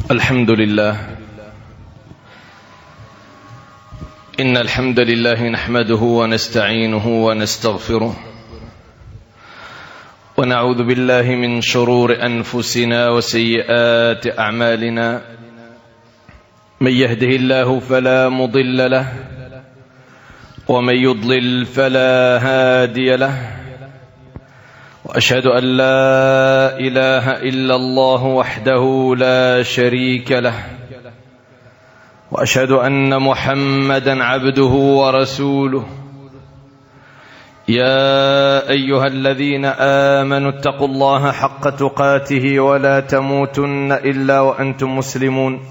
الحمد لله. إن الحمد لله نحمده ونستعينه ونستغفره ونعوذ بالله من شرور أنفسنا وسيئات أعمالنا. من يهده الله فلا مضل له ومن يضلل فلا هادي له، وأشهد أن لا إله إلا الله وحده لا شريك له، وأشهد أن محمدا عبده ورسوله. يا أيها الذين آمنوا اتقوا الله حق تقاته ولا تموتن إلا وأنتم مسلمون.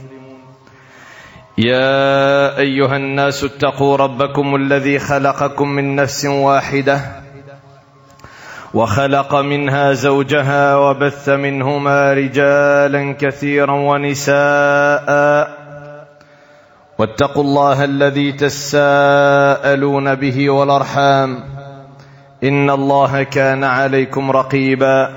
يا أيها الناس اتقوا ربكم الذي خلقكم من نفس واحدة وخلق منها زوجها وبث منهما رجالا كثيرا ونساء، واتقوا الله الذي تساءلون به والأرحام إن الله كان عليكم رقيبا.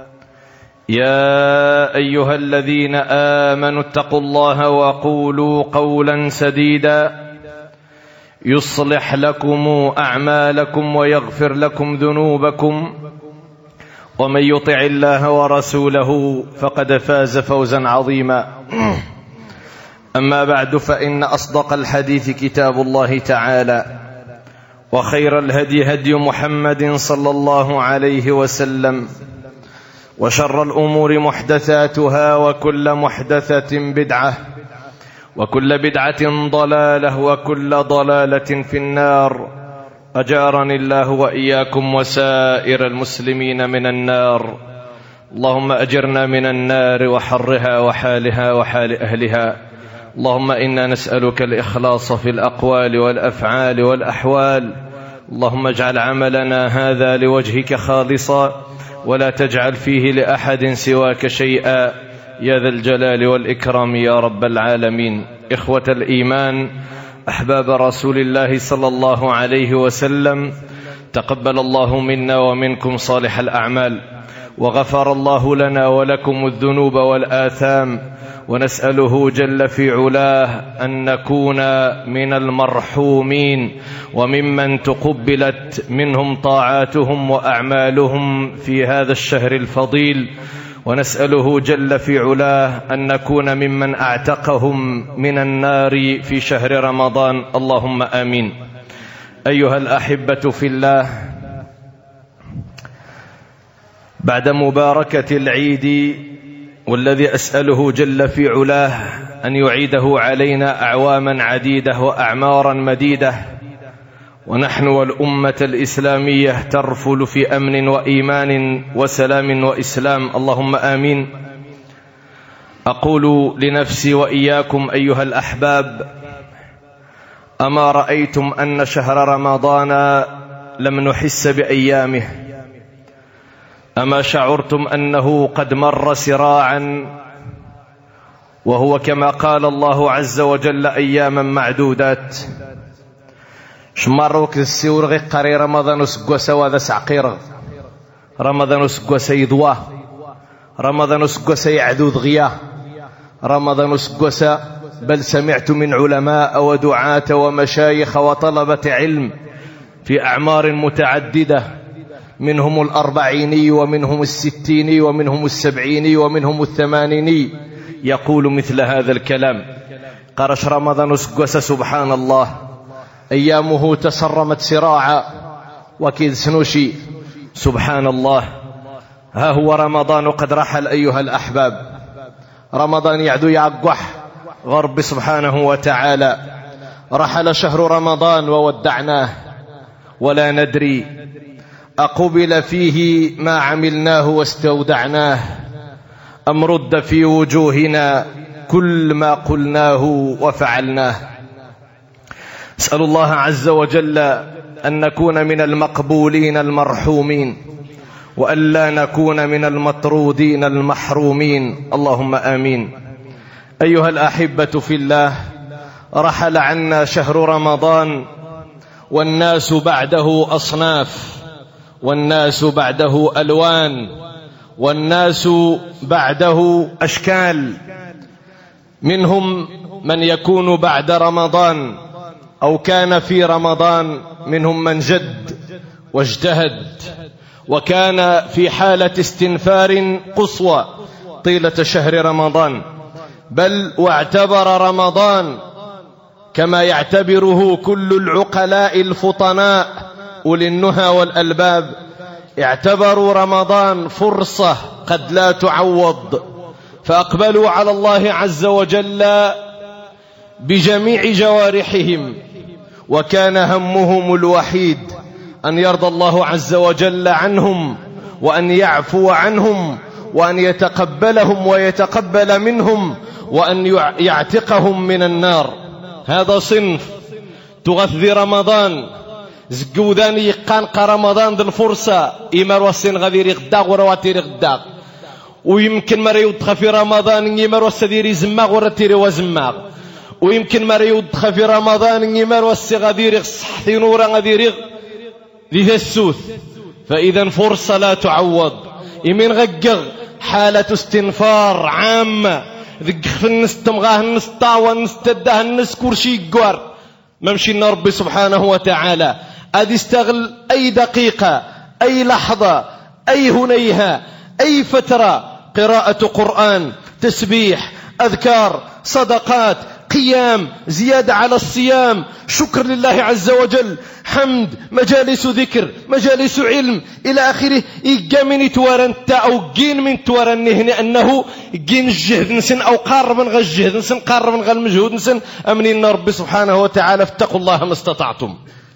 يا أيها الذين آمنوا اتقوا الله وقولوا قولا سديدا يصلح لكم أعمالكم ويغفر لكم ذنوبكم، ومن يطع الله ورسوله فقد فاز فوزا عظيما. أما بعد، فإن أصدق الحديث كتاب الله تعالى، وخير الهدي هدي محمد صلى الله عليه وسلم، وشر الأمور محدثاتها، وكل محدثة بدعة، وكل بدعة ضلالة، وكل ضلالة في النار. أجارني الله وإياكم وسائر المسلمين من النار. اللهم أجرنا من النار وحرها وحالها وحال أهلها. اللهم إنا نسألك الإخلاص في الأقوال والأفعال والأحوال. اللهم اجعل عملنا هذا لوجهك خالصا، ولا تجعل فيه لأحد سواك شيئا، يا ذا الجلال والإكرام يا رب العالمين. إخوة الإيمان، أحباب رسول الله صلى الله عليه وسلم، تقبل الله منا ومنكم صالح الأعمال، وغفر الله لنا ولكم الذنوب والآثام، ونسأله جل في علاه أن نكون من المرحومين وممن تقبلت منهم طاعاتهم وأعمالهم في هذا الشهر الفضيل، ونسأله جل في علاه أن نكون ممن أعتقهم من النار في شهر رمضان، اللهم آمين. أيها الأحبة في الله، بعد مباركة العيد، والذي أسأله جل في علاه أن يعيده علينا أعواما عديدة وأعمارا مديدة، ونحن والأمة الإسلامية ترفل في أمن وإيمان وسلام وإسلام، اللهم آمين. أقول لنفسي وإياكم أيها الأحباب: أما رأيتم أن شهر رمضان لم نحس بأيامه؟ أما شعرتم أنه قد مر سراعا، وهو كما قال الله عز وجل أياما معدودات؟ شماروك السيور غي قري رمضان سقوسا وذا سعقير، رمضان سقوسا يضواه، رمضان سقوسا يعدود غياه، رمضان سقوسا بل سمعت من علماء ودعاة ومشايخ وطلبة علم في أعمار متعددة، منهم 40 ومنهم 60 ومنهم 70 ومنهم 80، يقول مثل هذا الكلام. قرش رمضان سقوسا سبحان الله، أيامه تسرمت سراعا وكذ سنوشي، سبحان الله. ها هو رمضان قد رحل أيها الأحباب، رمضان يعدو يعقح غرب سبحانه وتعالى. رحل شهر رمضان وودعناه ولا ندري أقبل فيه ما عملناه واستودعناه، أم رد في وجوهنا كل ما قلناه وفعلناه. أسأل الله عز وجل أن نكون من المقبولين المرحومين، وأن لا نكون من المطرودين المحرومين، اللهم آمين. أيها الأحبة في الله، رحل عنا شهر رمضان والناس بعده أصناف، والناس بعده ألوان، والناس بعده أشكال. منهم من يكون بعد رمضان أو كان في رمضان، منهم من جد واجتهد وكان في حالة استنفار قصوى طيلة شهر رمضان، بل واعتبر رمضان كما يعتبره كل العقلاء الفطناء أولي النهى والألباب، اعتبروا رمضان فرصة قد لا تعوض، فأقبلوا على الله عز وجل بجميع جوارحهم، وكان همهم الوحيد أن يرضى الله عز وجل عنهم، وأن يعفو عنهم، وأن يتقبلهم ويتقبل منهم، وأن يعتقهم من النار. هذا صنف تغذي رمضان زقودان يقانق رمضان ذي الفرصة إمار والسن غذير غداغ ورواتير غداغ، ويمكن ما يدخل في رمضان يمار والسدير زماغ ورتير وزماغ، ويمكن ما يدخل في رمضان يمار والسغذير صحثي نورا غذير ذي السوث. فإذا فرصة لا تعوض. يمين غقغ حالة استنفار عامة، ذق في النس تمغاه النس طاوى النس تداه النس كرشي قوار، ممشينا ربي سبحانه وتعالى أدي استغل أي دقيقة، أي لحظة، أي هنيهة، أي فترة، قراءة قرآن، تسبيح، أذكار، صدقات، قيام، زيادة على الصيام، شكر لله عز وجل، حمد، مجالس ذكر، مجالس علم إلى آخره. إيجا من يتوارن أو جين من توارن هنا أنه جين الجهد نسن أو قارب غا الجهد نسن قارب غا المجهود نسن أمنين ربي سبحانه وتعالى فاتقوا الله ما استطعتم.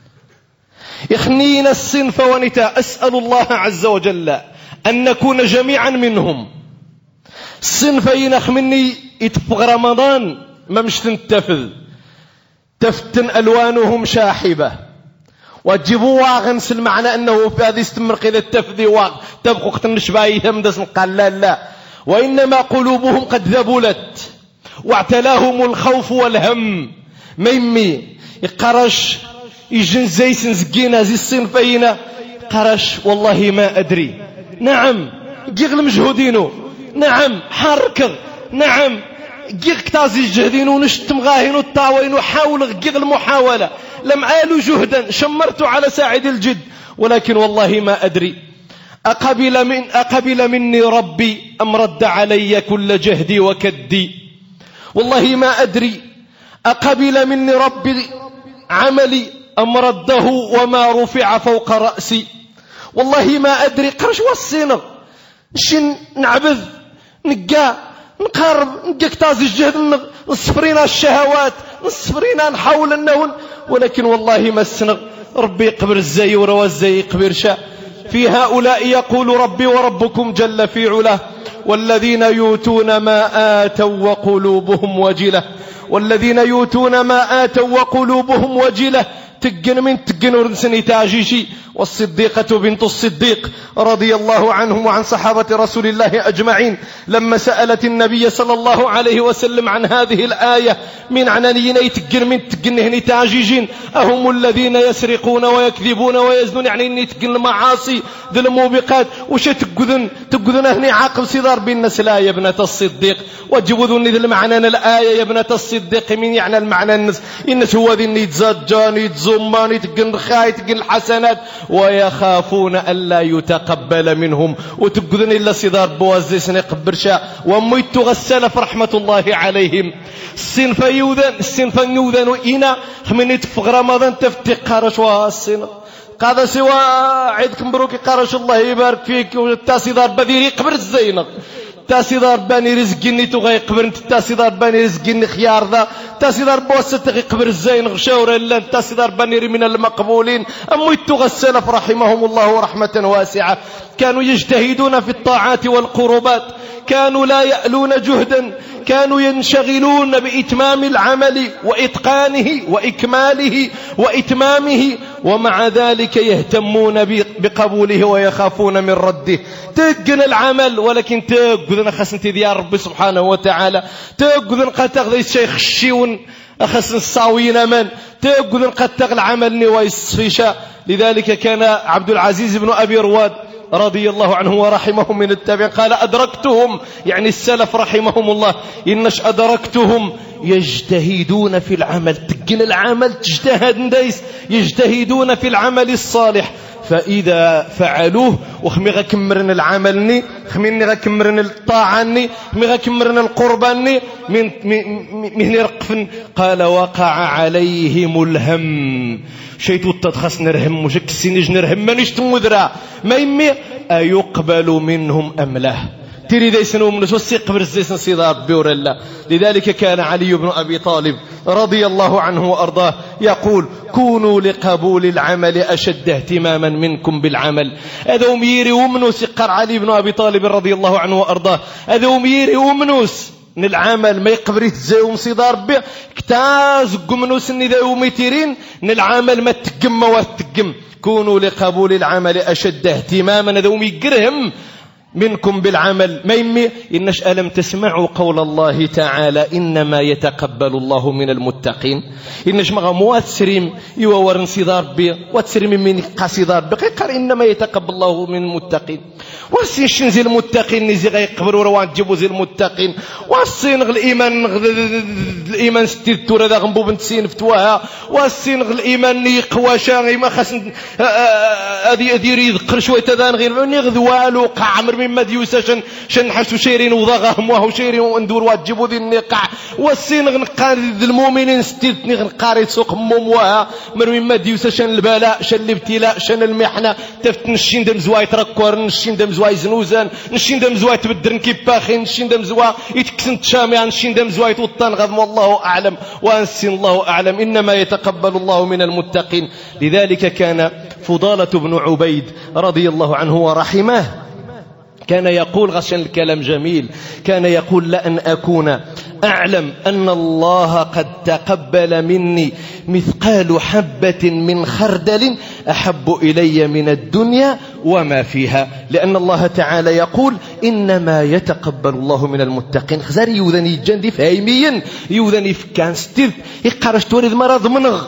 إخنين الصنف ونتا أسأل الله عز وجل أن نكون جميعا منهم. الصنفين أخمني يتفق رمضان ما مش تنتفذ تفتن ألوانهم شاحبة وتجيبوا واغنس المعنى أنه في هذه استمر قيل التفذي واغ تبقوا قتن شبايهم دسم قال لا، وإنما قلوبهم قد ذبلت واعتلاهم الخوف والهم. ميمي يقرش يجن زي سنزقين زي الصنفين قرش والله ما أدري. نعم جيغ مجهودينه، نعم حركر، نعم جيغ كتازي جهدين ونشتم غاهين والطاوين وحاول جيغ المحاولة، لم آلوا جهدا شمرت على ساعد الجد، ولكن والله ما أدري أقبل مني ربي أم رد علي كل جهدي وكدي. والله ما أدري أقبل مني ربي عملي أم رده وما رفع فوق رأسي. والله ما أدري قرش وصينا شن نعبذ نقا نقارب نقا كتازي الجهد نصفرين الشهوات نصفرين نحاول النون، ولكن والله ما السنغ ربي يقبر الزي وروا الزي يقبر شاء. في هؤلاء يقول ربي وربكم جل في علاه والذين يؤتون ما آتوا وقلوبهم وجلة، والذين يؤتون ما آتوا وقلوبهم وجلة تقن من تقن ورنسني تاجيشي. والصديقة بنت الصديق رضي الله عنهم وعن صحابة رسول الله أجمعين لما سألت النبي صلى الله عليه وسلم عن هذه الآية من عنانيين تقن من تقن هني تاجيجين أهم الذين يسرقون ويكذبون ويزنون، يعني إني تقن المعاصي ذي الموبقات وش تقذن هني عاقل صدار بالناس. لا يا ابنة الصديق وجبذني ذي المعنى الآية يا ابنة الصديق من يعني المعنى الناس هو ذي يتزجان يتزمان يتقن رخاء يتقن الحسنات ويخافون ألا يتقبل منهم، وتقذن إلا صدار بوازي سنقبر شاء وميت غسل فرحمة الله عليهم. الصنف يوذن وإنا من يتفق رمضان تفتق قارش والصنف قادة سوى عيدكم بروكي قارش الله يبارك فيك والتاسدار بذيري قبر الزينق تاسدار باني رزقني تغي قبر انت تاسدار باني رزقني خيار ذا تاسدار بوستغي قبر الزين غشاور الا تاسدار باني من المقبولين. اميت غسلف رحمهم الله رحمة واسعة كانوا يجتهدون في الطاعات والقربات، كانوا لا يألون جهدا، كانوا ينشغلون بإتمام العمل وإتقانه وإكماله وإتمامه، ومع ذلك يهتمون بقبوله ويخافون من رده. تقن العمل ولكن تقذن خسنتي ديار ربي سبحانه وتعالى، تقذن قد تغذي الشيخ الشيون أخسن الصاوين من تقذن قد تغل العمل نواي الصفيشة. لذلك كان عبد العزيز بن أبي رواد رضي الله عنه ورحمهم من التابعين قال أدركتهم يعني السلف رحمهم الله إنش أدركتهم يجتهدون في العمل تقن العمل تجتهد نديس يجتهدون في العمل الصالح فإذا فعلوه وخمي غكمرن العملني خميني غكمرن الطاعني خمي غكمرن القرباني من رقفن قال وقع عليهم الهم شيتو التدخص نرهم وشك السنج نرهم مانيش تمودرا ما يمي أيقبل منهم أم له تريد يسنو من سوسي قبر الزيسن صدار بور الله. لذلك كان علي بن أبي طالب رضي الله عنه وأرضاه يقول كونوا لقبول العمل أشد اهتماما منكم بالعمل. هذا وميري ومنوس يقر علي بن أبي طالب رضي الله عنه وأرضاه هذا وميري ومنوس من العمل ما يقبريت زي ومصدار به كتاز قمنوس إن ذا وميتيرين من العمل ما تقم واتقم. كونوا لقبول العمل أشد اهتماما هذا وميقرهم منكم بالعمل ما يمي إنش ألم تسمعوا قول الله تعالى إنما يتقبل الله من المتقين. إنش مغموات سريم يوورن صدار بي واتسريم من قصدار بقيقر إنما يتقبل الله من المتقين. والسين شنزي المتقين نزي غيقبر وروان جبو زي المتقين والسين الإيمان ستيرتور هذا غنبو بنت سين فتواها والسين الإيمان نيقواشا غيما خاص هذه يذكر شوية تذان غير نغذوالو قعمر مما ديوسا شنحسوا شيرين وضغهم وهو شيرين واندور واجبوا ذي النقع والسين غنقار ذي المؤمنين ستيرتني غنقاري سوق مموها من مما ديوسا شن البلاء شن الابتلاء شن المحنة تفت نشين دم زواي تركور نشين دم زواي زنوزان نشين دم زواي تبدرن كيباخي نشين دم زواي يتكسن تشامع نشين دم زواي توطان غضم والله أعلم وأنسين الله أعلم إنما يتقبل الله من المتقين. لذلك كان فضالة بن عبيد رضي الله عنه ورحمه كان يقول غشان الكلام جميل كان يقول لأن أكون أعلم أن الله قد تقبل مني مثقال حبة من خردل أحب إلي من الدنيا وما فيها. لأن الله تعالى يقول إنما يتقبل الله من المتقين. خزار يوذني جندي فهيميا يوذني فكان ستيرت يقارش توريد مرض منغ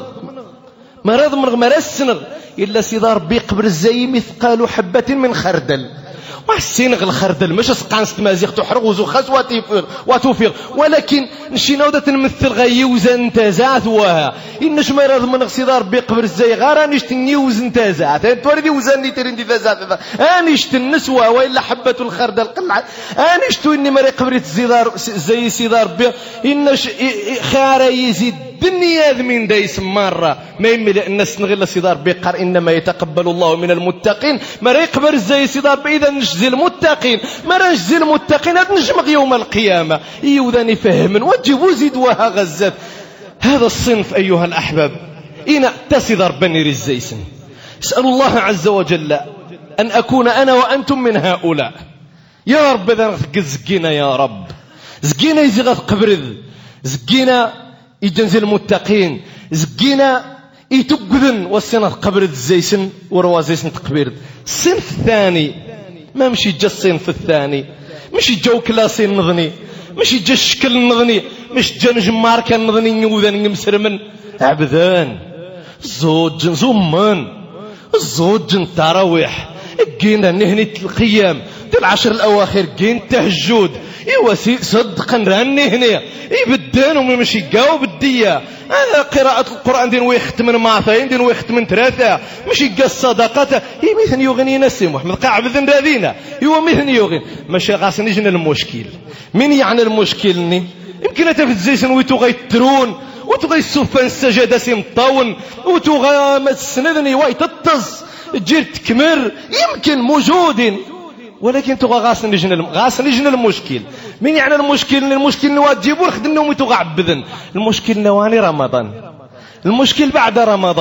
مرسنغ إلا سيدار بيقبر الزي مثقال حبة من خردل وحسينغ الخردل مش سقان ستمازيغ تحرق وزخاز وتوفيغ ولكن نشينا ودا تنمثل غي وزن تازعت وها إنش ما يراد من غصدار بيقبر الزي غارا نشتني وزن تازعت توردي وزني ترندي تازعت انشت النسوة وإلا حبة الخردل قلعت انشتو إني مري قبرت زي سيدار بي إنش خارا يزيد الدنيا من دايس مرة ما يمي لأن سنغل سيدار بيقر إنما يتقبل الله من المتقين ما يقبر زي سيدار بإذا نجزي المتقين ما نجزي المتقين هذا نجمق يوم القيامة يوذاني فهم وجبوا زيدوها غزات. هذا الصنف أيها الأحباب إن تسيدار بني رزيسن اسأل الله عز وجل أن أكون أنا وأنتم من هؤلاء يا رب إذا زقينا يا رب زقينا يزيغ قبرذ زقينا يجنزل المتقين زقينا يتقذن والسنة قبر الزيسن وروازيسن تقبير. الصنف الثاني ما مشي جا الصنف الثاني مش جو كلاسين نظني مش جا الشكل نظني مش جا نجمار كان نظني نيوذن نمسرمن عبدان الزوج زمان الزوج تراويح جينا نهني القيام العشر الأواخر جين تهجد يوسي صدقا راني هنا يبدان ومشي جاوب الدية هذا قراءة القرآن دين ويختم من معثين دين ويختم من ثلاثة مشي جا الصدقات هي مثل يغني نسي محمد قاعد بذن راذينا هو مثل يغني ماشي غاس نجنا المشكل من يعني المشكل يمكن تفزيسن ويتو غيترون وتو غيسوفان السجادة سيمطاون وتو غامسندني ويتطز تجير تكمر يمكن موجود ولكن تغى غاس نجن المشكل من يعني المشكل نواجبوا خدمنا ويتوغا عبذن المشكل نواني رمضان المشكل بعد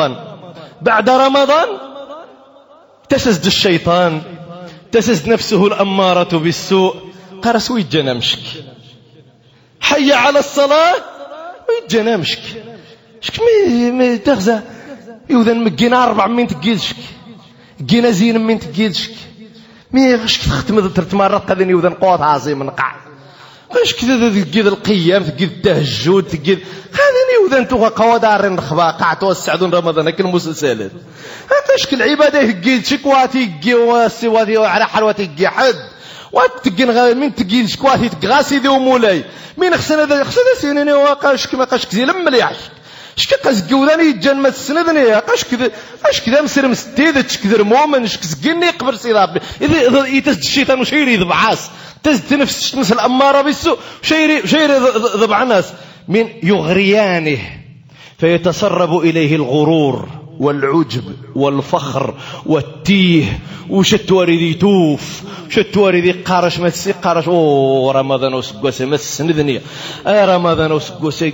رمضان تسزد الشيطان تسزد نفسه الأمارة بالسوء قرس ويجنا مشك حي على الصلاة ويجنا مشك شك مي تغزى يوذن مجينا 400 تقيدشك جينا زين من تقيدشك مي غش تختم ترت مرات قدني وذن قوات عظيم نقع اش كذا تقيد القيام تقيد التهجد تقيد هذا وذا انتو قوادار نخبا قعتوا السعدون رمضان كل المسلسلات هذا شكل عباده يقيد شكواتي يقي وسواتي على حلواتي يقي حد واتقن من تقيد شكواتي تقاسي ذي ومولاي مين خصنا سنين واقاش كما قاش كزي لما ليعش شكي قاس قوداني يتجنم السندني قاش كذا اش كذا مسر مستيد تشكذر مومن شكزقني يقبر سي ربي اذا يتسد الشيطان وش يريد بعاس تزد نفس الاماره بالسوء شيري ضبع ناس من يغريانه فيتسرب اليه الغرور والعجب والفخر والتيه وشتواري يتوف شتواري قارش ما تسي قارش رمضان وسقوس ما السندني رمضان وسقوس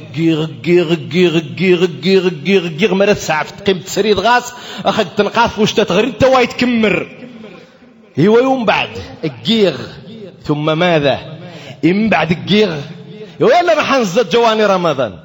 غير مرات ساعه تقيم تسريد غاس اخذ تنقاف واش تغري توا يتكمر هو يوم بعد الجيغ ثم ماذا من بعد الجيغ ولا ما حنزت جواني رمضان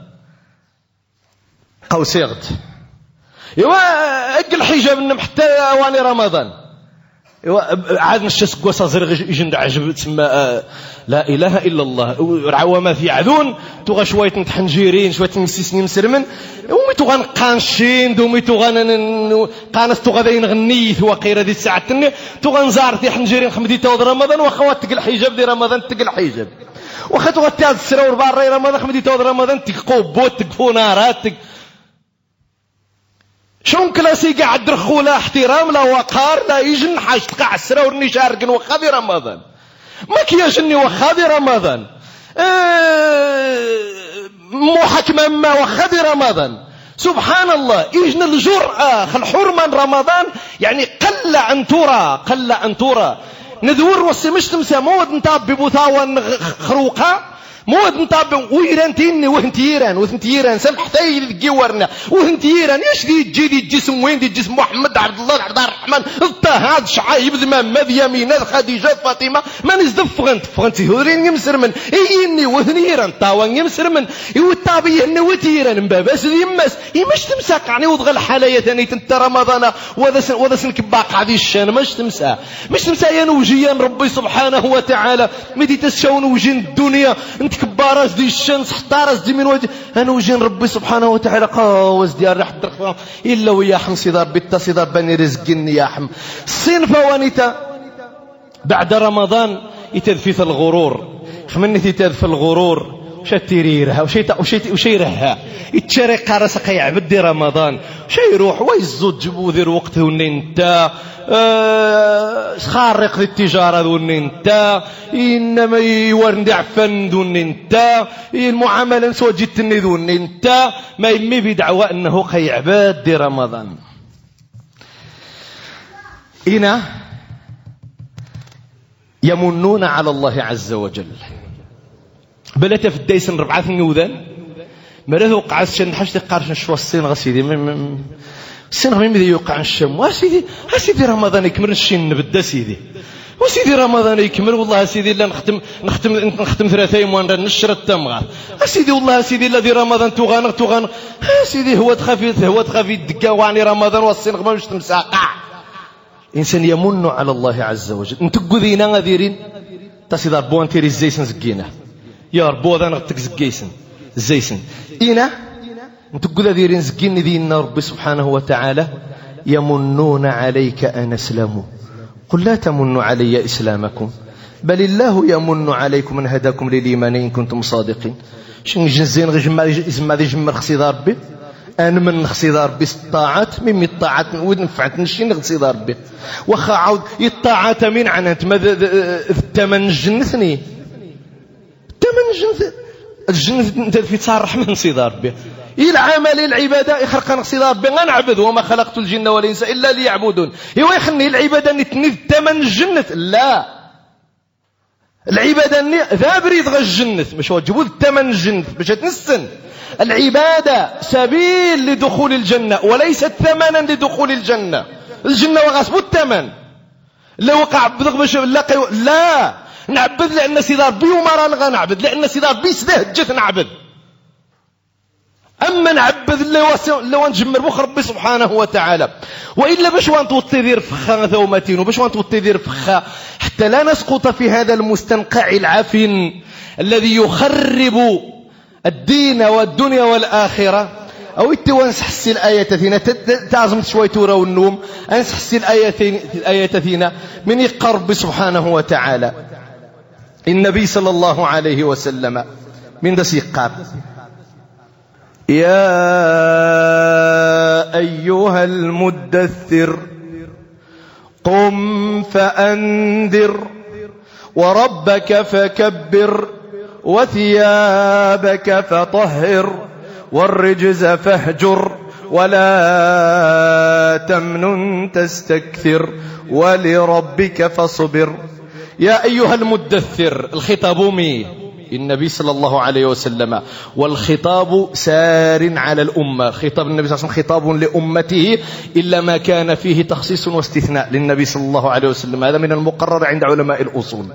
قوسيغت ايوا اجل حجاب منهم حتى اواني رمضان ايوا عاد نشس قوصا زرغ يجند عجب تسمى لا اله الا الله العوامات يعذون توغا شويه نتحنجيرين شويه نسيسني مسرمن ومي توغا نقانشين دومي توغا قانس توغا داين غنيث وقيره دي الساعه التني توغا نزار في حنجيرين خمدي تاود رمضان واخوات تقل حجاب دي رمضان تقل حجاب واخا توغا تاز السراور باري رمضان خمدي تاود رمضان تقوبوت تقفو نارات شون كلاسي قاعد رخو لا احترام لا وقار لا يجن حاج تقع السرا ورني شارقن وخاذي رمضان ما كيجني وخاذي رمضان محكمة ما وخاذي رمضان سبحان الله يجن الجرأة الحرمة رمضان يعني قل عن ترى ندور وسي مش تمسى مود نتاب ببثاوى خروقة مود نطاب ويرانتيني وهنتيران سمح ثايل جيورنا وهنتيران ايش دي تجي الجسم وين دي الجسم محمد عبد الله عبد الرحمن الطه شعايب ذمام مذ يمين خديجه فاطمه ما نزدف فغنت هورين يمسرمن ايني وهنيران طاوان يمسرمن يوطابي اني وتيران مباباس يمس يمش تمسك يعني وضغ الحلايا ثاني انت رمضان وذا سنك باق هذه الشان مش تمسى يا نوجيان ربي سبحانه وتعالى مدي تسشون وجين الدنيا كباراس دي الشمس حطاراس دي من وجه انا وجين ربي سبحانه وتعالى قاوز ديال راح تدرخ الا ويا حم صدار بيتا صدار بني رزقني يا حم صنفه وانيتا بعد رمضان يتذفيث الغرور خمني تذف الغرور شتيريرها وشيرها يتشاري قارس قيعبد دي رمضان شي يروح ويزود جبو ذي وقته وننتا خارق ذي التجارة وننتا إنما يورن دعفن وننتا المعاملة نسوى جتني وننتا ما يمي بدعوة أنه قيعبد دي رمضان إنا يمنون على الله عز وجل بلت في الديسن ربعات النوذان مرات وقع الشن حشتي قارش نشوى الصين غسيدي الصين غمي مذي يوقع الشم واسيدي رمضان يكمل الشين نبدا سيدي وسيدي رمضان يكمل والله سيدي لا نختم 3 أيام وانا نشر التمغة سيدي والله سيدي الذي رمضان تغانق سيدي هو تخافي الدقا وعني رمضان والصين غما مش تمساقع إنسان يمن على الله عز وجل نتقو ذينا غذيرين تصيدار بوانتيري الزيسن زقينا يا ربو ذا نغتك زقيسن الزيسن إنا نتقو ذيرين زقين ذينا ربي سبحانه وتعالى يمنون عليك أن أسلموا قل لا تمنوا علي إسلامكم بل الله يمن عليكم أن هداكم للإيمان إن كنتم صادقين شن جنزين غجمع ذي جمر خصيدة ربي أنا من خصيدة ربي الطاعات ممي الطاعات ونفعت نشين خصيدة ربي وخا عود الطاعات من عنت ماذا الثمن جنثني الجنة انت في تصارح من صيدار به العمل العبادة يخرق صيدار به غنعبد وما خلقت الجن والإنس إلا ليعبدون هو يخلي العبادة نتنذ ثمن الجنة لا العبادة ذا بريد غا الجنة مش هو جبود ثمن الجنة باش تنسن العبادة سبيل لدخول الجنة وليست ثمنا لدخول الجنة وغاسبو الثمن لا وقع بضغ باش لا نعبد لأن سيدي ربي وما رانا غنعبد لأن سيدي ربي سدهجت نعبد أما نعبد اللي ونجمر بخ ربي سبحانه وتعالى وإلا باش وان توطي ذير فخا ثومتين وباش وان توطي ذير فخا حتى لا نسقط في هذا المستنقع العفن الذي يخرب الدين والدنيا والآخرة. أو وانسحسي الآية ثينا تعزم شوي تورا والنوم أنسحسي الآية ثينا من يقرب سبحانه وتعالى. النبي صلى الله عليه وسلم من دس يقار: يا أيها المدثر قم فأنذر وربك فكبر وثيابك فطهر والرجز فاهجر ولا تمنن تستكثر ولربك فاصبر. يا أيها المدثر، الخطاب مي النبي صلى الله عليه وسلم، والخطاب سار على الأمة. خطاب النبي صلى الله عليه وسلم خطاب لأمته إلا ما كان فيه تخصيص واستثناء للنبي صلى الله عليه وسلم. هذا من المقرر عند علماء الأصول.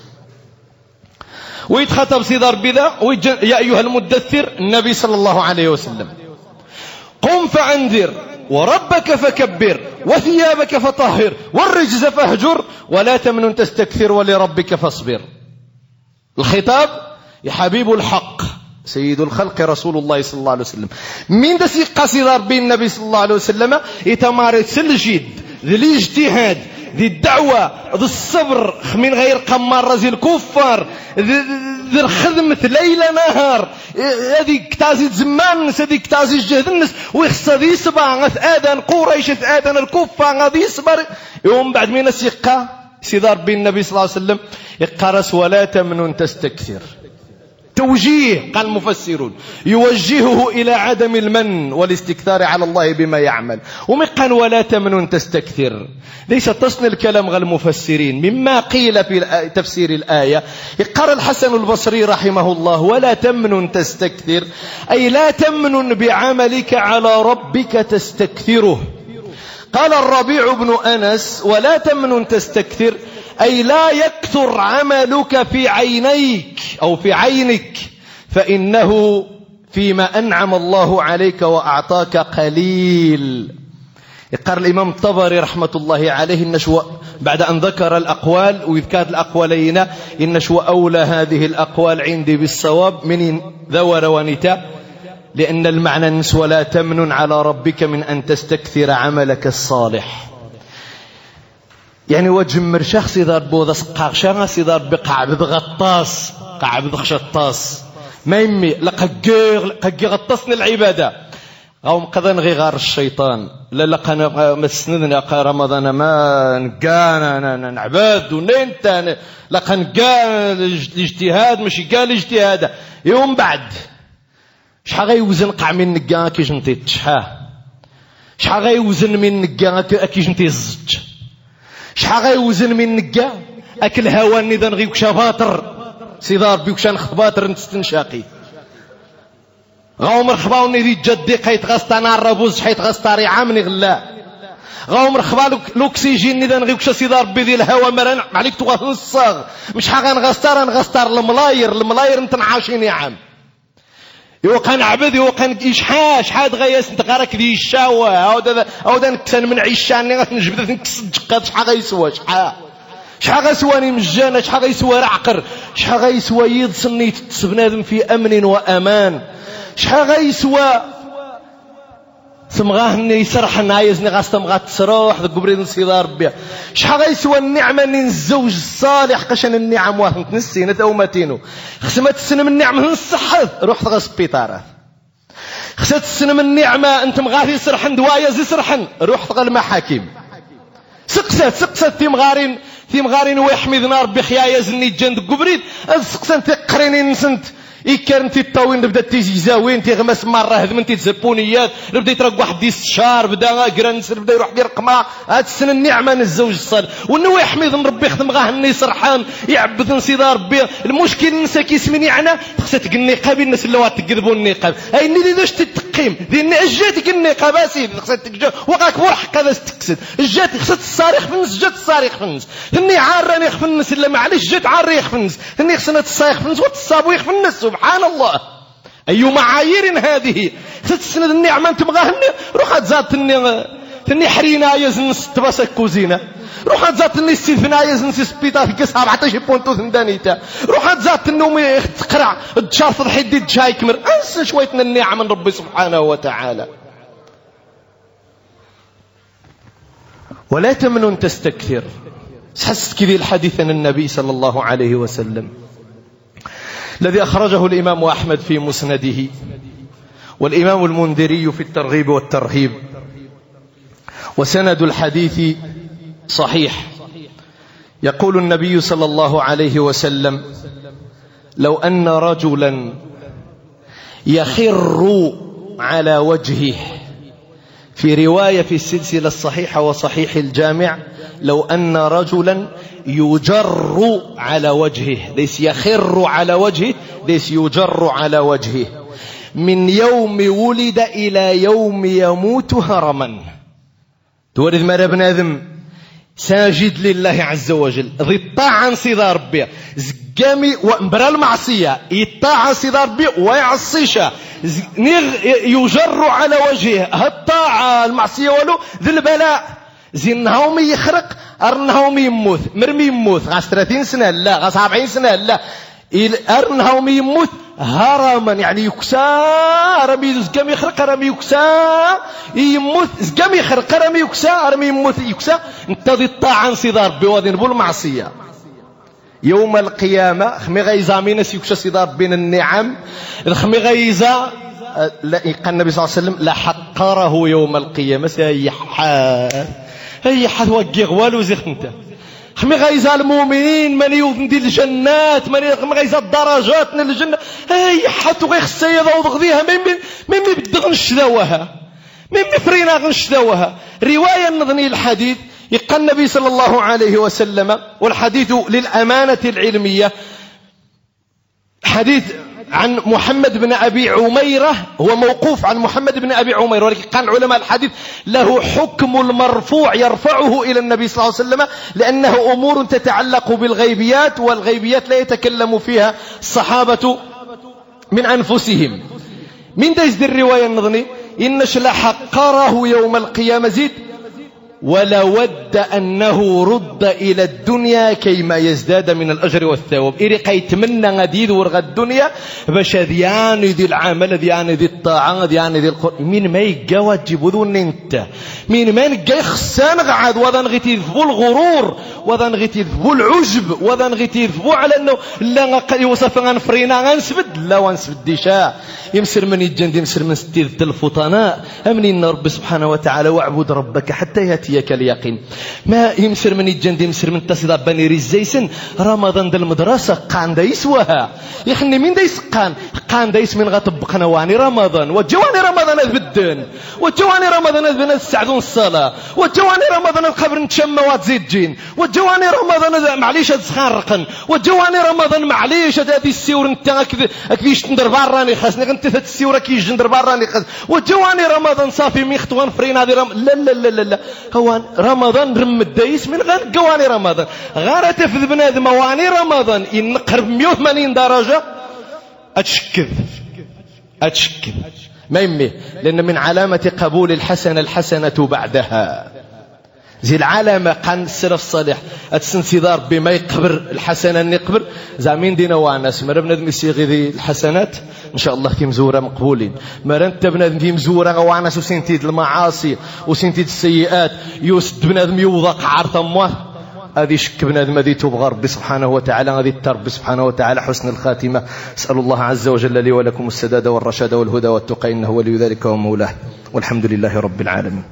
ويتخطب سيدار بذا يا أيها المدثر النبي صلى الله عليه وسلم: قم فأنذر وربك فكبر وثيابك فطهر والرجز فاهجر ولا تمنن تستكثر ولربك فاصبر. الخطاب يا حبيب الحق سيد الخلق رسول الله صلى الله عليه وسلم. من دسي قصيدار بين النبي صلى الله عليه وسلم يتمارس الجد ذي الاجتهاد ذي الدعوة ذي الصبر من غير قمار رزي الكفار ذي الخدمة ليلة نهار هذيك تازيد زمان هذيك تازيد جهد الناس ويخصى ذي سبع آذان قريش آذان الكفار غادي يصبر. يوم بعد من السقة سيدار بين النبي صلى الله عليه وسلم يقرس ولا تمنن تستكثر. توجيه قال المفسرون يوجهه إلى عدم المن والاستكثار على الله بما يعمل. ومقال ولا تمنن تستكثر ليس تصنع الكلام غير المفسرين مما قيل في تفسير الآية. قال الحسن البصري رحمه الله: ولا تمنن تستكثر أي لا تمنن بعملك على ربك تستكثره. قال الربيع بن أنس: ولا تمنن تستكثر أي لا يكثر عملك في عينيك أو في عينك فإنه فيما أنعم الله عليك وأعطاك قليل. يقال الإمام الطبري رحمة الله عليه النشوى بعد أن ذكر الأقوال ويذكر الأقوالين النشوى أولى هذه الأقوال عندي بالصواب من ذور ونتا، لأن المعنى النس ولا تمنن على ربك من أن تستكثر عملك الصالح. يعني وجمر شخص يدار بوضا سقاق شخص يدار بقعب غطاس قعب خشطاس ما يمي لقى غطاسنا العبادة أو مقضان غير الشيطان لا لقى مسندنا قا رمضان ما نقانا نعباد وننت لقى نقان الاجتهاد مش قال اجتهاد. يوم بعد شحال غيوزن قع من نقا كيش نتي شحال غيوزن من نقا كيش نتي الزج شحال غيوزن من نقا اكل هوا نيدان غيك شباطر سيدار بيك شان خباطر نستنشاقي غاو مرحبا ونيدي جدي قيت غاستانا الربوز حيت غاستاري عامني غلا غاو مرحبا لوكسيجين نيدان غيك سيدار بي ديال الهوا مران عليك تغاث نصاغ مش حاجه نغاستار الملاير نتنعاشين يا عام يوقن عبد يوقن شحال غياس انت غارك دي الشاوه او دا نكسن من عيشان نجبد نكس دقات شحال غيسوى شحال غيسواني مجانا شحال غيسوى رعقر شحال غيسوى يد صنيت بنادم في امن وامان شحال غيسوى ثمغاه يسرح نايزني غاستمغا تسروح ذك بريد نسيدار بها شحال غيسوى النعمه من الزوج الصالح قشن النعم واحد تنسينا توماتينو خصما تسنم النعمه نصحه روح تغا سبيطارات خصها تسنم النعمه انت مغادي يسرحن دوايا يسرحن روح تغا المحاكم سقسات في مغارين ويحمدنا ربي خيايا زني جند قبريد سقسات تقرينين نسنت إيكارنتي الطاوين بدا تيجي زاوين تيغمس مرة هذمنتي تزبونيات بدا يترق واحد دي الشهر بدا قرنسر بدا يروح دير قمع هاد السنة النعمة الزوج الصالح وانه يحمد ربي يخدم غاه الني سرحان يعبد نصيدار ربي. المشكل نسا كيسمني عنا خصها تقل النقاب الناس اللي تقذبوا النقاب هاي اللي داش تتقيم ديال اجاتك النقاب اسيد خصها تقجا وقاك بورحق هذا تكسد جات خصها الصارخ في الناس جات الصارخ في الناس ثني عارني في الناس الا معليش جات عاري في الناس ثني خصنا الصايخ في الناس وتصابوي في الناس سبحان الله. أي معايير هذه ستسند النعمة انت مغاهن روح تزاد تني حرينا يزن ستباس كوزينة روح زات تني استثناء يزن سبيتا في كسها بعتش بونتو ثندانيتا روح زات النوم تقرع تشاف الحديد شاي كمر انسى شوية النعم من ربي سبحانه وتعالى. ولا تمنن تستكثر. حس كذي الحديث عن النبي صلى الله عليه وسلم الذي أخرجه الإمام أحمد في مسنده والإمام المنذري في الترغيب والترهيب وسند الحديث صحيح. يقول النبي صلى الله عليه وسلم لو أن رجلا يخر على وجهه في رواية في السلسلة الصحيحة وصحيح الجامع لو أن رجلا يجر على وجهه ليس يخر على وجهه ليس يجر على وجهه من يوم ولد إلى يوم يموت هرما تورد مرة بنادم ساجد لله عز وجل ذي الطاعة صدى ربي زقامي ومبرا المعصية يطاعة صدى ربي ويعصيشا يجر على وجهه الطاعة المعصية ولو ذي البلاء زين نهومي يخرق أرنهومي يموت مرمي يموت غاس 30 سنة لا غاس 40 سنة لا أرنهومي يموت هرما يعني يكسى رمي زقام يخرق رمي يكسى يموت زقام يخرق رمي يكسى رمي يموت يكسى انت ذي الطاعة انصدار بوادين بالمعصية يوم القيامة خمي غيزا مينس يكسى صدار بين النعم خمي غيزا قال النبي صلى الله عليه وسلم لحقره يوم القيامة هي حد وقي غوالو زيخ انت خمي غيزا المؤمنين من يوفندي الجنات من غيزا الدرجات من الجنة هي حد وغي خسايا وضغذيها مين بدغ نشداوها مين فرينا غنشداوها. رواية نظني الحديث يقال النبي صلى الله عليه وسلم والحديث للأمانة العلمية حديث عن محمد بن أبي عميرة هو موقوف عن محمد بن أبي عميرة ولكن قال علماء الحديث له حكم المرفوع يرفعه إلى النبي صلى الله عليه وسلم لأنه أمور تتعلق بالغيبيات والغيبيات لا يتكلم فيها الصحابة من أنفسهم. من دايز الرواية النظني إنش لحقره يوم القيامة زيد ولود أنه رد إلى الدنيا كيما يزداد من الأجر والثواب إلي قيتمنى غديد ورغى الدنيا باش ديان ذي العمل ديان ذي الطاعة ديان ذي القرآن مين ما يقوى تجيبون انت مين ما يقى خسان غعاد وذا نغيتي ذبو الغرور وذا نغيتي ذبو العجب وذا نغيتي ذبو على أنه لا قد يوصف غنفرينا غنسبد لا وانسبد ديشا يمسر من يجند يمسر من ستير الفطناء أمنين رب سبحانه وتعالى واعبد ربك حتى يأتيك اليقين ما يمسر من يجند يمسر من تصدى بني رزيسن رمضان دا المدرسة قان دا يسواها يخني مين دا يسقان قان دا يسمين غطبقنا واني رمضان وجواني رمضان أذبدن وجواني رمضان أذبنا السعدون الصلاة وجواني رمضان القبر نتشمى واتزيد جين وجواني رمضان معليش أتسخان رقن وجواني رمضان معليش هذه السيور انت أكديش تندر باراني خاصني غنت السيورة كيش جندر باراني خاص وجواني رمضان صافي ميختوان فرين هذه لا لا لا لا هو رمضان رم الدايس من غير قواني رمضان غير تفذ بنادم واني رمضان إن قرب 180 درجة أتشكذ ما يمي لأن من علامة قبول الحسنة بعدها زي العالم قان السلف الصالح أتسنسيدار بما يقبر الحسنة نقبر زعمين دينا وعناس مرة بنادم يسيغي ذي الحسنات إن شاء الله في مزورة مقبولين مرة انت بنادم في مزورة وعناس وسنتيد المعاصي وسنتيد السيئات يوسد بنادم يوضق عرض أمواه هذه شك بنادم هذه تبغى ربي سبحانه وتعالى هذه الترب سبحانه وتعالى حسن الخاتمة. أسأل الله عز وجل لي ولكم السداد والرشاد والهدى والتقى إنه ولي ذلك ومولاه والحمد لله رب العالمين.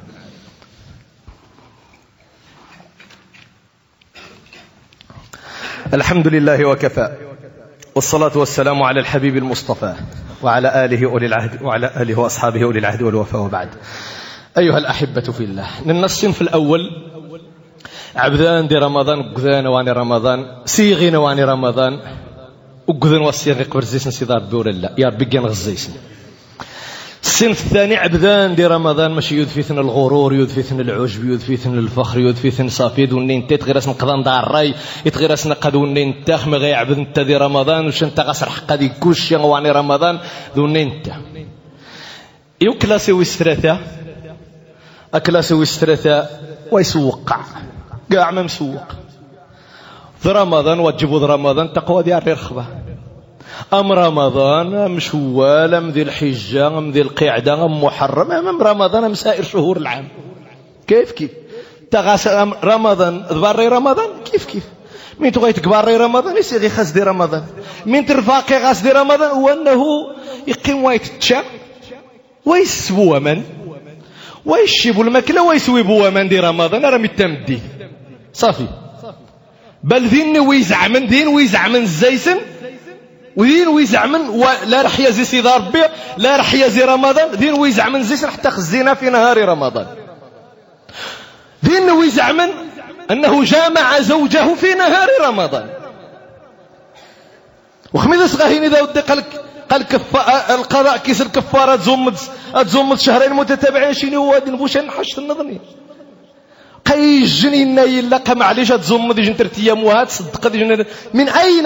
الحمد لله وكفى والصلاة والسلام على الحبيب المصطفى وعلى آله أولي العهد وعلى آله وأصحابه أولي العهد والوفاء وبعد. أيها الأحبة في الله ننصم في الأول عبدان دي رمضان قذان واني رمضان سيغين واني رمضان وقذان والسيغي قبر زيسن سيدار بور الله يا ربي قين غزيسن. الصنف الثاني عبدان دي رمضان ماشي يدفيثن الغرور يدفيثن العجب يدفيثن الفخر يدفيثن صافيد ونين تغيرسن قضان دار الراي يتغيرسن قدونين تخم غي عبد انت دي رمضان وش انت غسر حق دي كوش واني رمضان ذونين انت يو كلاسي ويستراثا أكلا سوي الثلاثة ويسوقع قاع ما مسوق ذي رمضان وتجيبوا ذي رمضان تقوى ديال الرخبة أم رمضان أم شوال أم ذي الحجة أم ذي القعدة أم محرم أم رمضان أم سائر شهور العام كيف تغاس رمضان ذباري رمضان كيف من تغيت كباري رمضان يسيغي خاص دي رمضان من ترفاقي خاص دي رمضان هو أنه يقيم ويتشام ويسبوا من ويشيبوا الماكلة ويسويبوا من دي رمضان راه متمدي صافي بل ذين ويزعمن دين ويزعمن الزيسن ودين ويزعمن لا رح يزي سيدي ربي لا رح يزي رمضان دين ويزعمن زيسن حتى خزينا في نهار رمضان دين ويزعمن أنه جامع زوجه في نهار رمضان وخميس صغاهين إذا ودي قال القضاء كيس الكفارة تزومد شهرين متتابعين شنو هو هذا نبوش نحشت النظني قيجني نايلق معليش تزومد يجن 3 أيام وهاد صدق من أين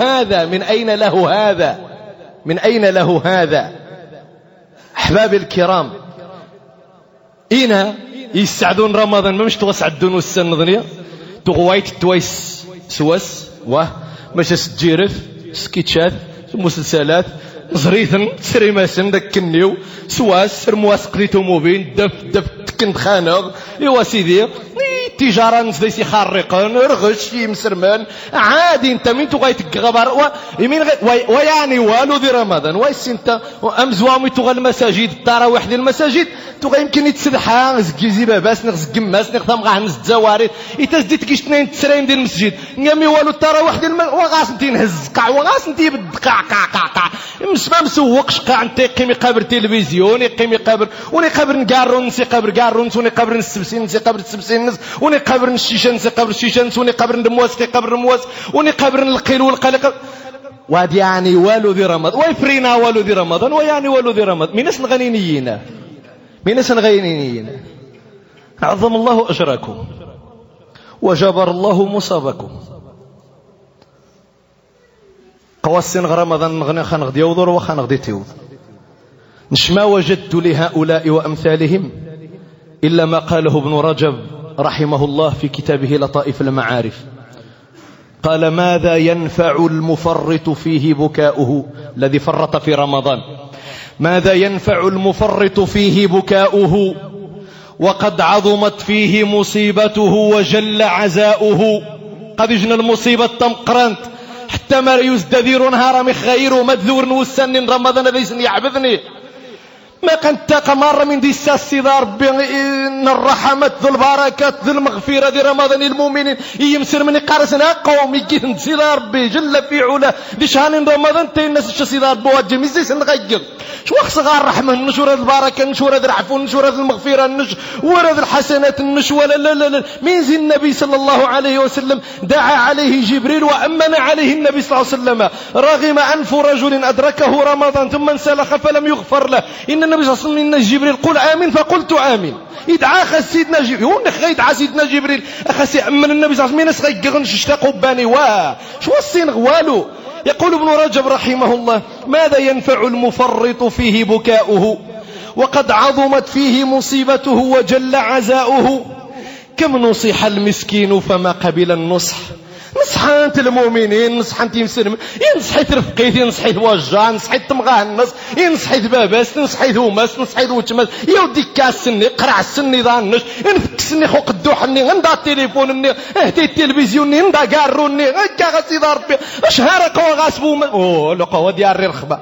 له هذا أحبابي الكرام إنا يسعدون رمضان ما مش توسعدون والسنة نظنية تغويت تويس سواس ماشي سجيرف سكيتشات مسلسلات زريثن سريماسن داك كنيو سواس سرمواس قريتو موبين دف تكن خانغ ايوا سيدي التجاره نسديسي خارقون رغش مسرمان عادي انت من تغيت غبر ويعني والو دي رمضان ويس انت امزوامي تغ المساجد التراويح ديال المساجد تغ يمكن يتسدحا زكيزي باباس نغز كماس نغثم غا نز الزواري يتزدي تكيش 2 تسرين ديال المسجد نيامي والو التراويح ديال وغاس انت نهز قاع وغاس انت بالدقاع قاع ما مسوقش قاع انت يقيم يقابر تلفزيون يقيم يقابر ونقابر نقارون نسي قابر قارون ونقابر نسبسين نسي قابر تسبسين نس ونقابر الشيشان نسي قابر الشيشان ونقابر الرمواس قابر الرمواس ونقابر القيل والقلق واد يعني والو ذي رمضان ويفرينا والو ذي رمضان ويعني والو ذي رمضان من ناس نغنينينا أعظم الله أجركم وجبر الله مصابكم قواسين رمضان نغني خنغدي يوضر وخنغدي تيوض نشما وجدت لهؤلاء وأمثالهم إلا ما قاله ابن رجب رحمه الله في كتابه لطائف المعارف قال ماذا ينفع المفرط فيه بكاؤه الذي فرط في رمضان ماذا ينفع المفرط فيه بكاؤه وقد عظمت فيه مصيبته وجل عزاؤه قد جن المصيبة تمقرنت حتى ما يزدذير نهار مخير مذور نوسن رمضان ليس يعبدني ما كانت مرة من دي الساسي ذا ربي إن الرحمة ذو البركات ذو المغفرة ذي رمضان المؤمنين يمسر من قارسنا قوم يجي سيدي ربي جل في علا دي شهان رمضان تي الناس الشا سيدي ربي واجه مزي سنغير شو صغار الرحمة نشور البركة نشور العفو نشور المغفرة نشور الحسنات نشور لا من زي النبي صلى الله عليه وسلم دعا عليه جبريل وأمن عليه النبي صلى الله عليه وسلم رغم أنف رجل أدركه رمضان ثم انسلخ فلم يغفر له إن النبي صلى الله عليه وسلم جبريل قل آمين فقلت آمين يدعى سيدنا جبريل يقول يدعى سيدنا جبريل أخسي أمن النبي صلى الله عليه وسلم مين أسغيقنش اشتاقوا باني شو السين غوالو يقول ابن رجب رحمه الله ماذا ينفع المفرط فيه بكاؤه وقد عظمت فيه مصيبته وجل عزاؤه كم نصح المسكين فما قبل النصح نصحانت المؤمنين نصحانت يمسلم ينصحيت رفقيت ينصحيت وجع نصحيت تمغانس ينصحيت باباس نصحيت وماس نصحيت وتماس يودي كاسني قرع السني ضانش انفكسني خو قدوحني ندا التليفون اهدي التلفزيون ندا قاروني هكا غسيد ربي اشهرك وغاسبو لقوا ديال الرخبه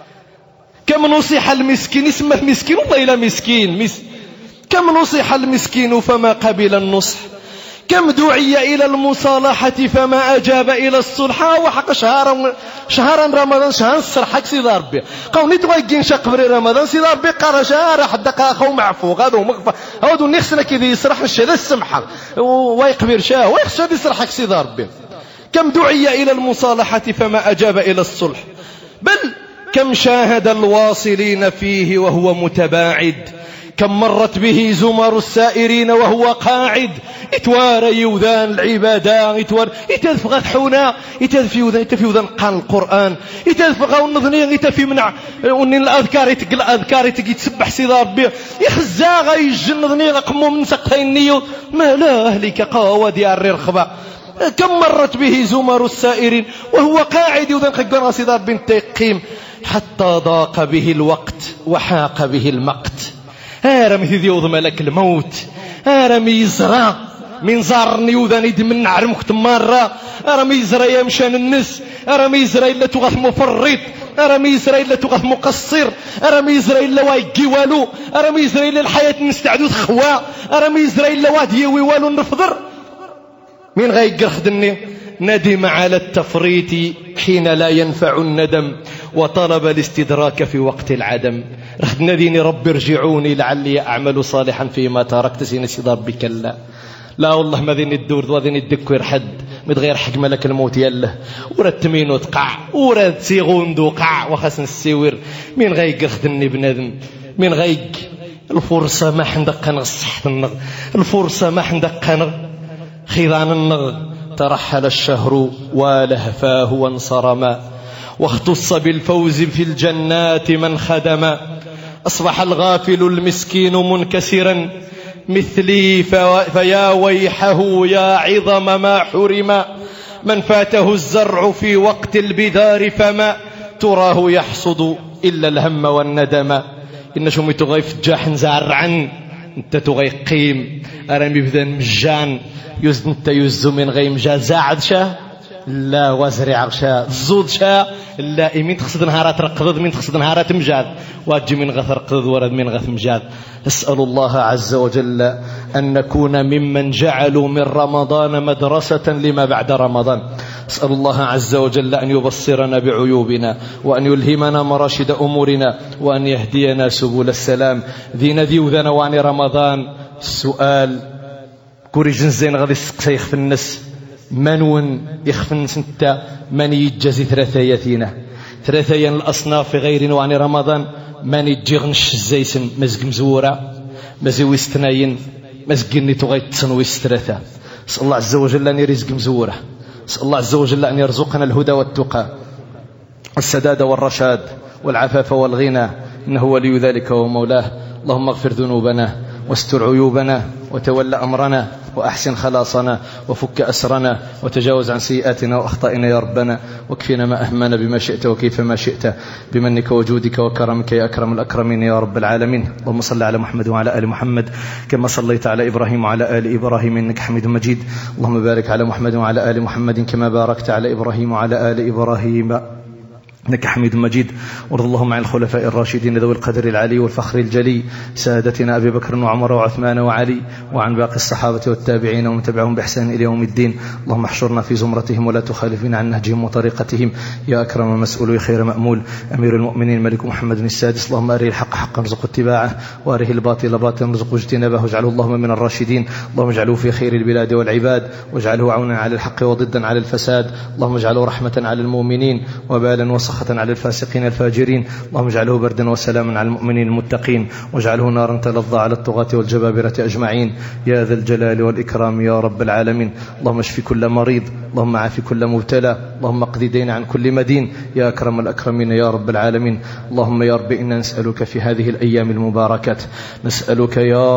كم نصيح المسكين اسمه مسكين والله الا مسكين كم نصيح المسكين فما قبل النصح كم دعي إلى المصالحة فما أجاب إلى الصلح وحق شهرا رمضان شهر الصرحك سيدي ربي قوني تغيقين شقبري رمضان سيدي ربي قرى شهر حدك أخو معفوق هذا مغفى هذا نخسنا كذا يصرح الشهد السمحة ويقبر شاه ويخشى يصرحك سيدي ربي كم دعي إلى المصالحة فما أجاب إلى الصلح بل كم شاهد الواصلين فيه وهو متباعد كم مرت به زمر السائرين وهو قاعد يتوارى يوذان العبادة يتدفغ حونا يتدفي وذان قال القرآن يتدفغ ونظني يتفي منع وني الأذكار يتقل أذكار يتسبح سيد ربي يخزاغ يجنظني قمو من سقطيني ما لا أهلك قاوة ديار الرخبة. كم مرت به زمر السائرين وهو قاعد يوذان قلنا سيد ربي انتقيم حتى ضاق به الوقت وحاق به المقت. رمي ذيوض ملك الموت رمي يزرى من زارني وذا ندمن عرمك تمارا رمي يزرى يمشان النس رمي يزرى إلا تغث مفرط رمي يزرى إلا تغث مقصر رمي يزرى إلا وايقي والو رمي يزرى إلا الحياة نستعدو خوا رمي يزرى إلا وادي والو نفضر من غير خدني ندم على التفريط حين لا ينفع الندم وطلب الاستدراك في وقت العدم. رخد نديني رب ارجعوني لعلي أعمل صالحا فيما تركت سين سيد ربي كلا لا والله ما ذين الدور وذين الدكوير حد متغير حق ملك الموت يله ورد تمين وتقع ورد سيغون دوقع وخسن السيور من غيق رخدني بندم من غيق الفرصة ما حندق نصحت النغ الفرصة ما حندق نغ خيضان النغ. ترحل الشهر ولهفاه وانصرما واختص بالفوز في الجنات من خدم. أصبح الغافل المسكين منكسرا مثلي فيا ويحه يا عظم ما حرم. من فاته الزرع في وقت البذار فما تراه يحصد إلا الهم والندم. إن شمي تغيف جاح زارعا انت تغي قيم أرمي بذن مجان يزد انت يزو من غيم جا زاعد شا لا وزرع شا زود شا لا مين تقصد نهارات رقض مين تقصد نهارات مجاد واجي من غث رقض ورد من غث مجاد. أسأل الله عز وجل أن نكون ممن جعلوا من رمضان مدرسة لما بعد رمضان. أسأل الله عز وجل أن يبصرنا بعيوبنا وأن يلهمنا مراشد أمورنا وأن يهدينا سبل السلام. ذي وذنوان رمضان السؤال كوري جنزين غادي يسقسيخ في النس منون يخفن سنتا من يجزي ثلاثيين الأصناف في غير نوع رمضان من يجيغنش الزيسن مزق مزورة مزيوي ستناين مزقني تغيت تنوي سترثة. أسأل الله عز وجل أن يرزق مزورة. أسأل الله عز وجل أن يرزقنا الهدى والتقى والسداد والرشاد والعفاف والغنى إنه ولي ذلك ومولاه. اللهم اغفر ذنوبنا واستر عيوبنا وتول أمرنا وأحسن خلاصنا وفك أسرنا وتجاوز عن سيئاتنا وأخطائنا يا ربنا واكفنا ما أهمنا بما شئت وكيف ما شئت بمنك وجودك وكرمك يا أكرم الأكرمين يا رب العالمين. اللهم صل على محمد وعلى آل محمد كما صليت على إبراهيم وعلى آل إبراهيم إنك حميد مجيد. اللهم بارك على محمد وعلى آل محمد كما باركت على إبراهيم وعلى آل إبراهيم إنك حميد مجيد. وارض اللهم عن الخلفاء الراشدين ذوي القدر العلي والفخر الجلي سادتنا أبي بكر وعمر وعثمان وعلي وعن باقي الصحابة والتابعين ومن تبعهم بإحسان إلى يوم الدين. اللهم احشرنا في زمرتهم ولا تخالفنا عن نهجهم وطريقتهم يا أكرم المسؤول خير مأمول. أمير المؤمنين ملك محمد السادس اللهم أريه الحق حقا ارزق اتباعه وأريه الباطل باطلا ارزق اجتنابه واجعله اللهم من الراشدين. اللهم اجعله في خير البلاد والعباد واجعله عونا على الحق وضدا على الفساد. اللهم اجعله رحمة على المؤمنين وبالا وسخا على الفاسقين الفاجرين. اللهم اجعله بردا وسلاما على المؤمنين المتقين واجعله نارا تلظى على الطغاة والجبابرة أجمعين يا ذا الجلال والإكرام يا رب العالمين. اللهم اشف كل مريض اللهم عافي كل مبتلى اللهم اقضي دين عن كل مدين يا أكرم الأكرمين يا رب العالمين. اللهم يا رب إنا نسألك في هذه الأيام المباركات نسألك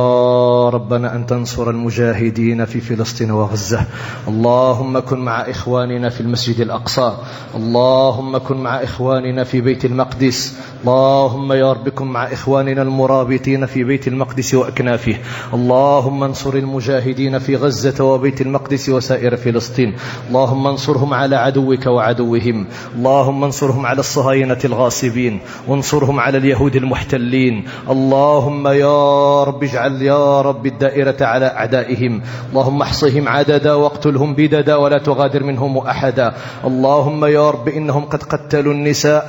يا ربنا أن تنصر المجاهدين في فلسطين وغزة. اللهم كن مع إخواننا في المسجد الأقصى. اللهم كن مع إخواننا في بيت المقدس. اللهم يا رب كن مع إخواننا المرابطين في بيت المقدس وأكنافه. اللهم انصر المجاهدين في غزة وبيت المقدس وسائر فلسطين. اللهم انصرهم على عدوك وعدوهم. اللهم انصرهم على الصهاينة الغاصبين وانصرهم على اليهود المحتلين. اللهم يا رب اجعل يا رب الدائرة على أعدائهم. اللهم احصهم عددا واقتلهم بددا ولا تغادر منهم أحدا. اللهم يا رب إنهم قد قتلوا النساء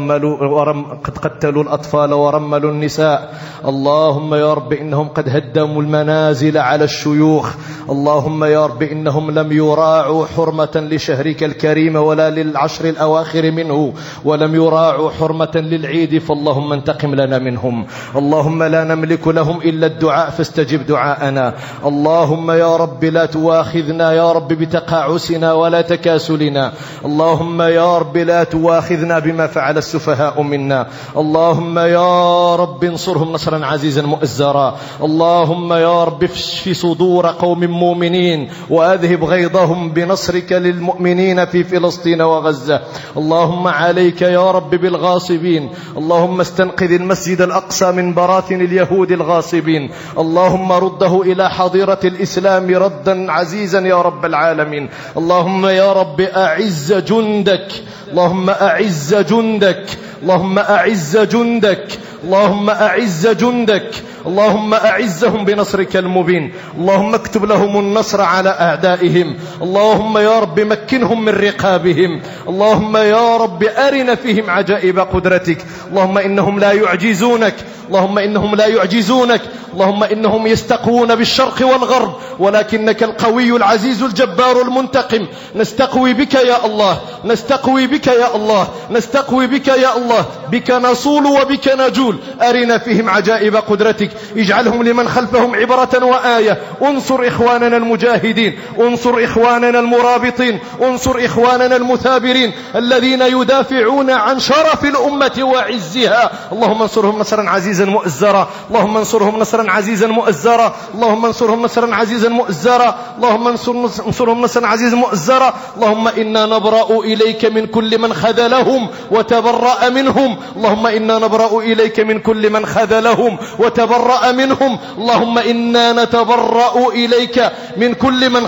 قد قتلوا الأطفال ورملوا النساء. اللهم يا رب إنهم قد هدموا المنازل على الشيوخ. اللهم يا رب إنهم لم يراعوا حرمة لشهرك الكريم ولا للعشر الأواخر منه، ولم يراعوا حرمة للعيد، فاللهم انتقم لنا منهم. اللهم لا نملك لهم إلا الدعاء فاستجب دعاءنا. اللهم يا رب لا تواخذنا يا رب بتقاعسنا ولا تكاسلنا. اللهم يا رب لا تواخذنا بما فعل السفهاء منا. اللهم يا رب انصرهم نصرا عزيزا مؤزرا. اللهم يا رب اشف صدور قوم مؤمنين وأذهب غيظهم بنصرك للمؤمنين في فلسطين وغزة. اللهم عليك يا رب بالغاصبين. اللهم استنقذ المسجد الأقصى من براثن اليهود الغاصبين. اللهم رده إلى حظيرة الإسلام ردا عزيزا يا رب العالمين. اللهم يا رب أعز جندك. اللهم أعز جندك. اللهم أعز جندك. اللهم أعز جندك. اللهم أعزهم بنصرك المبين. اللهم اكتب لهم النصر على أعدائهم. اللهم يا رب مكنهم من رقابهم. اللهم يا رب أرنا فيهم عجائب قدرتك. اللهم إنهم لا يعجزونك. اللهم إنهم لا يعجزونك. اللهم إنهم يستقوون بالشرق والغرب، ولكنك القوي العزيز الجبار المنتقم. نستقوي بك يا الله. نستقوي بك يا الله. نستقوي بك يا الله. بك نصول وبك نجول. أرنا فيهم عجائب قدرتك. اجعلهم لمن خلفهم عبرة وآية. انصر إخواننا المجاهدين. انصر إخواننا المرابطين. انصر إخواننا المثابرين الذين يدافعون عن شرف الأمة وعزها. اللهم انصرهم نصرا عزيزا مؤزرا. اللهم انصرهم نصرا عزيزا مؤزرا. اللهم انصرهم نصرا عزيزا مؤزرا. اللهم انصرهم نصرا عزيزا مؤزرا. اللهم إنا نبرأ إليك من كل من خذلهم وتبرأ منهم. اللهم إنا نبرأ إليك من كل من خذلهم وتبرأ منهم. اللهم إنا نتبرأ إليك من كل من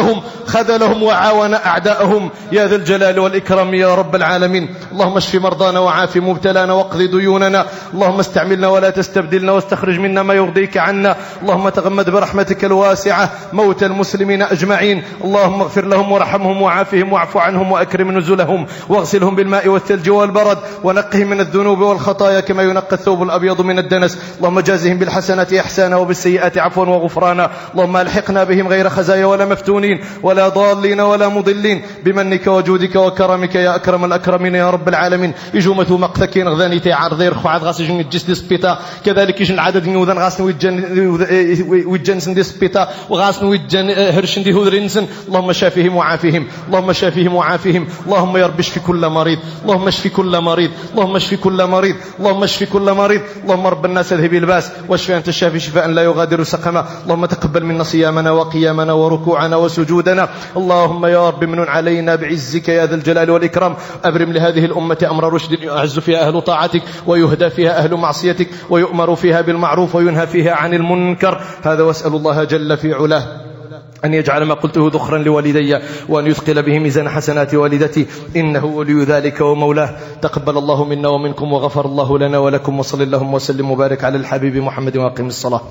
خذلهم وعاون أعداءهم يا ذا الجلال والإكرام يا رب العالمين. اللهم اشف مرضانا وعاف مبتلانا واقض ديوننا. اللهم استعملنا ولا تستبدلنا واستخرج منا ما يرضيك عنا. اللهم تغمد برحمتك الواسعة موتى المسلمين أجمعين. اللهم اغفر لهم وارحمهم وعافهم واعف عنهم وأكرم نزلهم واغسلهم بالماء والثلج والبرد ونقهم من الذنوب والخطايا كما ينقى الثوب الأبيض من الدنس. اللهم جازهم بالحسنات إحسانا وبالسيئات عفوا وغفرانا. اللهم الحقنا بهم غير خزايا ولا مفتونين ولا ضالين ولا مضلين بمنك وجودك وكرمك يا أكرم الأكرمين يا رب العالمين. يجومة مقثكين غذاني تعرضير خعاد غاس يجن الجسد سبيتا كذلك يجن العدد نوذن غاس ويجن سندي سبيتا وغاس ويجن هرشن دي هودرينسن. اللهم شافهم وعافهم. اللهم شافهم وعافهم. اللهم يا رب اشف كل مريض. اللهم اشف كل مريض. اللهم اشف كل مريض. اللهم اشف كل مريض. اللهم رب الناس اذهب الباس واشف أنت الشافي شفاء لا يغادر سقما. اللهم تقبل منا صيامنا وقيامنا وركوعنا وسجودنا. اللهم يا رب من علينا بعزك يا ذا الجلال والإكرام. أبرم لهذه الأمة أمر رشد يعز فيها أهل طاعتك ويهدى فيها أهل معصيتك ويؤمر فيها بالمعروف وينهى فيها عن المنكر. هذا واسأل الله جل في علاه أن يجعل ما قلته ذخرا لوالدي وأن يثقل به ميزان حسنات والدتي إنه ولي ذلك ومولاه. تقبل الله منا ومنكم وغفر الله لنا ولكم وصل اللهم وسلم وبارك على الحبيب محمد وأقم الصلاة.